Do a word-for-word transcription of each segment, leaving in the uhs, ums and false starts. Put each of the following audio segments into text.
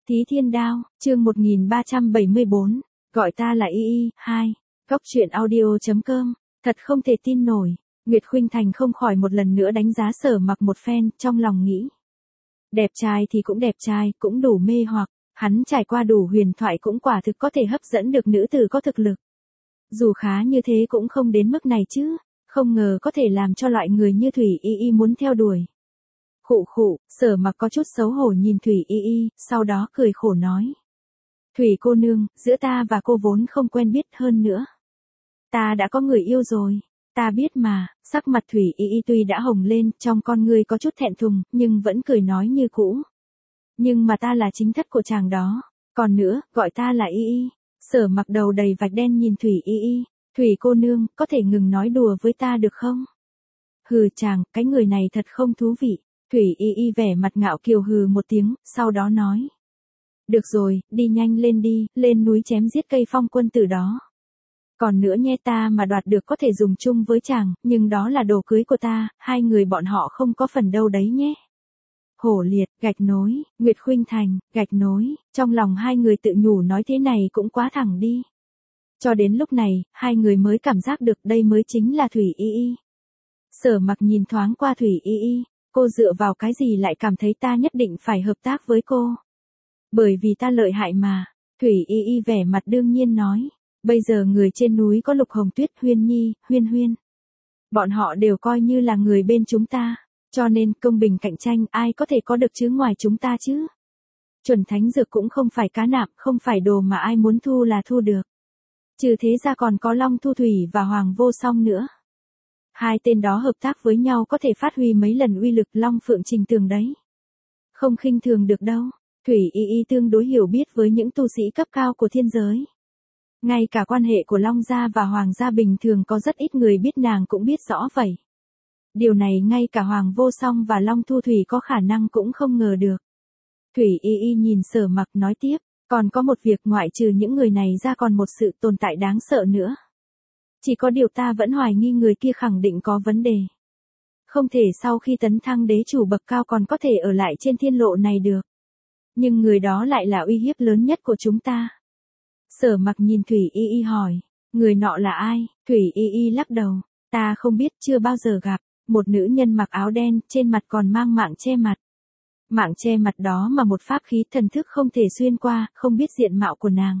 Thí Thiên Đao, chương một nghìn ba trăm bảy mươi bốn, gọi ta là Y Y, hai, Cốc truyện audio.com, thật không thể tin nổi, Nguyệt Khuynh Thành không khỏi một lần nữa đánh giá Sở Mặc một phen, trong lòng nghĩ. Đẹp trai thì cũng đẹp trai, cũng đủ mê hoặc, hắn trải qua đủ huyền thoại cũng quả thực có thể hấp dẫn được nữ tử có thực lực. Dù khá như thế cũng không đến mức này chứ, không ngờ có thể làm cho loại người như Thủy Y Y muốn theo đuổi. Khụ khụ, Sở Mặc có chút xấu hổ nhìn Thủy Y Y, sau đó cười khổ nói. Thủy cô nương, giữa ta và cô vốn không quen biết hơn nữa. Ta đã có người yêu rồi, ta biết mà, sắc mặt Thủy Y Y tuy đã hồng lên, trong con ngươi có chút thẹn thùng, nhưng vẫn cười nói như cũ. Nhưng mà ta là chính thất của chàng đó, còn nữa, gọi ta là Y Y. Sở Mặc đầu đầy vạch đen nhìn Thủy Y Y, Thủy cô nương, có thể ngừng nói đùa với ta được không? Hừ chàng, cái người này thật không thú vị. Thủy Y Y vẻ mặt ngạo kiều hừ một tiếng, sau đó nói. Được rồi, đi nhanh lên đi, lên núi chém giết cây phong quân tử đó. Còn nữa nghe ta mà đoạt được có thể dùng chung với chàng, nhưng đó là đồ cưới của ta, hai người bọn họ không có phần đâu đấy nhé. Hổ liệt, gạch nối, Nguyệt Khuynh Thành, gạch nối, trong lòng hai người tự nhủ nói thế này cũng quá thẳng đi. Cho đến lúc này, hai người mới cảm giác được đây mới chính là Thủy Y Y. Sở Mặc nhìn thoáng qua Thủy Y Y. Cô dựa vào cái gì lại cảm thấy ta nhất định phải hợp tác với cô? Bởi vì ta lợi hại mà, Thủy Y Y vẻ mặt đương nhiên nói. Bây giờ người trên núi có Lục Hồng Tuyết, Huyên Nhi, Huyên Huyên. Bọn họ đều coi như là người bên chúng ta, cho nên công bình cạnh tranh ai có thể có được chứ ngoài chúng ta chứ? Chuẩn thánh dược cũng không phải cá nạm, không phải đồ mà ai muốn thu là thu được. Trừ thế ra còn có Long Thu Thủy và Hoàng Vô Song nữa. Hai tên đó hợp tác với nhau có thể phát huy mấy lần uy lực Long Phượng Trình Tường đấy. Không khinh thường được đâu, Thủy Y Y tương đối hiểu biết với những tu sĩ cấp cao của thiên giới. Ngay cả quan hệ của Long Gia và Hoàng Gia bình thường có rất ít người biết nàng cũng biết rõ vậy. Điều này ngay cả Hoàng Vô Song và Long Thu Thủy có khả năng cũng không ngờ được. Thủy Y Y nhìn Sở Mặc nói tiếp, còn có một việc ngoại trừ những người này ra còn một sự tồn tại đáng sợ nữa. Chỉ có điều ta vẫn hoài nghi người kia khẳng định có vấn đề. Không thể sau khi tấn thăng đế chủ bậc cao còn có thể ở lại trên thiên lộ này được. Nhưng người đó lại là uy hiếp lớn nhất của chúng ta. Sở Mặc nhìn Thủy Y Y hỏi, người nọ là ai? Thủy Y Y lắc đầu, ta không biết, chưa bao giờ gặp. Một nữ nhân mặc áo đen, trên mặt còn mang mạng che mặt. Mạng che mặt đó mà một pháp khí thần thức không thể xuyên qua, không biết diện mạo của nàng.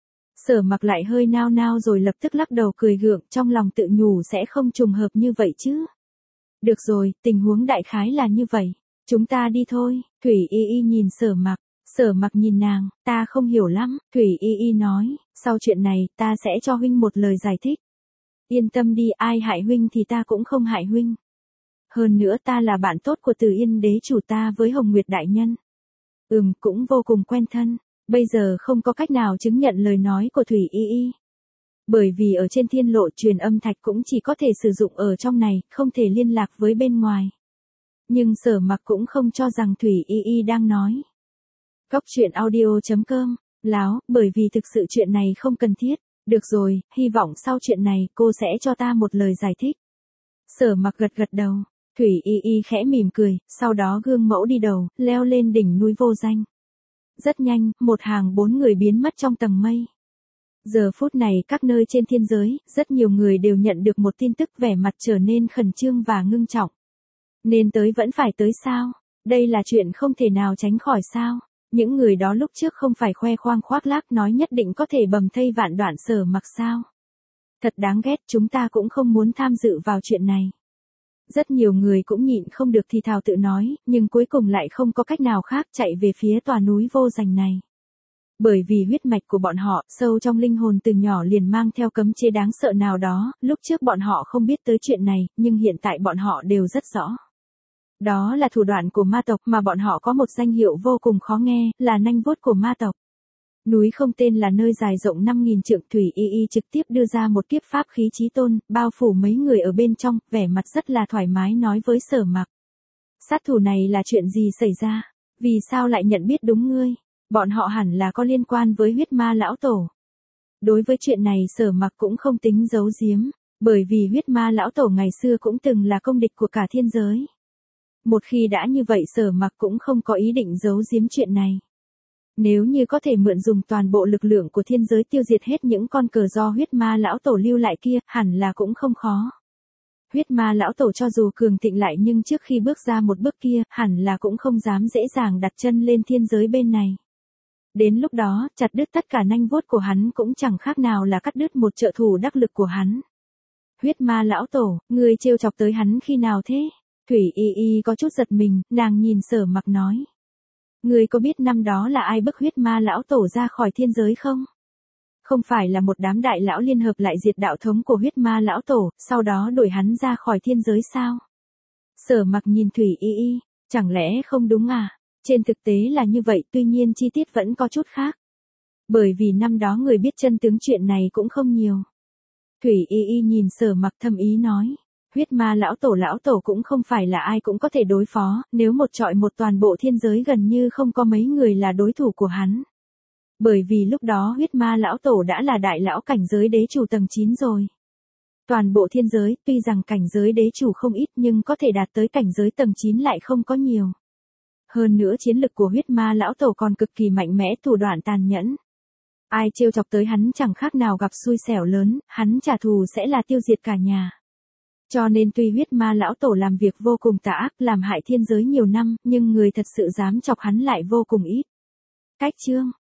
Sở Mặc lại hơi nao nao rồi lập tức lắc đầu cười gượng, trong lòng tự nhủ sẽ không trùng hợp như vậy chứ. Được rồi, tình huống đại khái là như vậy. Chúng ta đi thôi. Thủy Y Y nhìn Sở Mặc. Sở Mặc nhìn nàng, ta không hiểu lắm. Thủy Y Y nói, sau chuyện này, ta sẽ cho huynh một lời giải thích. Yên tâm đi, ai hại huynh thì ta cũng không hại huynh. Hơn nữa ta là bạn tốt của Từ Yên đế chủ ta với Hồng Nguyệt đại nhân. Ừm, cũng vô cùng quen thân. Bây giờ không có cách nào chứng nhận lời nói của Thủy Y Y. Bởi vì ở trên thiên lộ truyền âm thạch cũng chỉ có thể sử dụng ở trong này, không thể liên lạc với bên ngoài. Nhưng Sở Mặc cũng không cho rằng Thủy Y Y đang nói. Cốc truyện audio.com, láo, bởi vì thực sự chuyện này không cần thiết. Được rồi, hy vọng sau chuyện này cô sẽ cho ta một lời giải thích. Sở Mặc gật gật đầu, Thủy Y Y khẽ mỉm cười, sau đó gương mẫu đi đầu, leo lên đỉnh núi vô danh. Rất nhanh, một hàng bốn người biến mất trong tầng mây. Giờ phút này các nơi trên thiên giới, rất nhiều người đều nhận được một tin tức vẻ mặt trở nên khẩn trương và ngưng trọng. Nên tới vẫn phải tới sao? Đây là chuyện không thể nào tránh khỏi sao? Những người đó lúc trước không phải khoe khoang khoác lác nói nhất định có thể bầm thây vạn đoạn Sở Mặc sao? Thật đáng ghét, chúng ta cũng không muốn tham dự vào chuyện này. Rất nhiều người cũng nhịn không được thì thào tự nói, nhưng cuối cùng lại không có cách nào khác chạy về phía tòa núi vô danh này. Bởi vì huyết mạch của bọn họ, sâu trong linh hồn từ nhỏ liền mang theo cấm chế đáng sợ nào đó, lúc trước bọn họ không biết tới chuyện này, nhưng hiện tại bọn họ đều rất rõ. Đó là thủ đoạn của ma tộc mà bọn họ có một danh hiệu vô cùng khó nghe, là nanh vuốt của ma tộc. Núi không tên là nơi dài rộng năm nghìn trượng. Thủy Y Y trực tiếp đưa ra một kiếp pháp khí chí tôn, bao phủ mấy người ở bên trong, vẻ mặt rất là thoải mái nói với Sở Mặc. Sát thủ này là chuyện gì xảy ra? Vì sao lại nhận biết đúng ngươi? Bọn họ hẳn là có liên quan với huyết ma lão tổ. Đối với chuyện này Sở Mặc cũng không tính giấu giếm, bởi vì huyết ma lão tổ ngày xưa cũng từng là công địch của cả thiên giới. Một khi đã như vậy Sở Mặc cũng không có ý định giấu giếm chuyện này. Nếu như có thể mượn dùng toàn bộ lực lượng của thiên giới tiêu diệt hết những con cờ do huyết ma lão tổ lưu lại kia, hẳn là cũng không khó. Huyết ma lão tổ cho dù cường thịnh lại nhưng trước khi bước ra một bước kia, hẳn là cũng không dám dễ dàng đặt chân lên thiên giới bên này. Đến lúc đó, chặt đứt tất cả nanh vuốt của hắn cũng chẳng khác nào là cắt đứt một trợ thủ đắc lực của hắn. Huyết ma lão tổ, ngươi trêu chọc tới hắn khi nào thế? Thủy Y Y có chút giật mình, nàng nhìn Sở Mặc nói. Ngươi có biết năm đó là ai bức huyết ma lão tổ ra khỏi thiên giới không? Không phải là một đám đại lão liên hợp lại diệt đạo thống của huyết ma lão tổ, sau đó đuổi hắn ra khỏi thiên giới sao? Sở Mặc nhìn Thủy Y Y, chẳng lẽ không đúng à? Trên thực tế là như vậy, tuy nhiên chi tiết vẫn có chút khác. Bởi vì năm đó người biết chân tướng chuyện này cũng không nhiều. Thủy Y Y nhìn Sở Mặc thâm ý nói. Huyết ma lão tổ lão tổ cũng không phải là ai cũng có thể đối phó, nếu một trọi một toàn bộ thiên giới gần như không có mấy người là đối thủ của hắn. Bởi vì lúc đó huyết ma lão tổ đã là đại lão cảnh giới đế chủ tầng chín rồi. Toàn bộ thiên giới, tuy rằng cảnh giới đế chủ không ít nhưng có thể đạt tới cảnh giới tầng chín lại không có nhiều. Hơn nữa chiến lực của huyết ma lão tổ còn cực kỳ mạnh mẽ, thủ đoạn tàn nhẫn. Ai trêu chọc tới hắn chẳng khác nào gặp xui xẻo lớn, hắn trả thù sẽ là tiêu diệt cả nhà. Cho nên tuy huyết ma lão tổ làm việc vô cùng tà ác, làm hại thiên giới nhiều năm, nhưng người thật sự dám chọc hắn lại vô cùng ít. Cách chương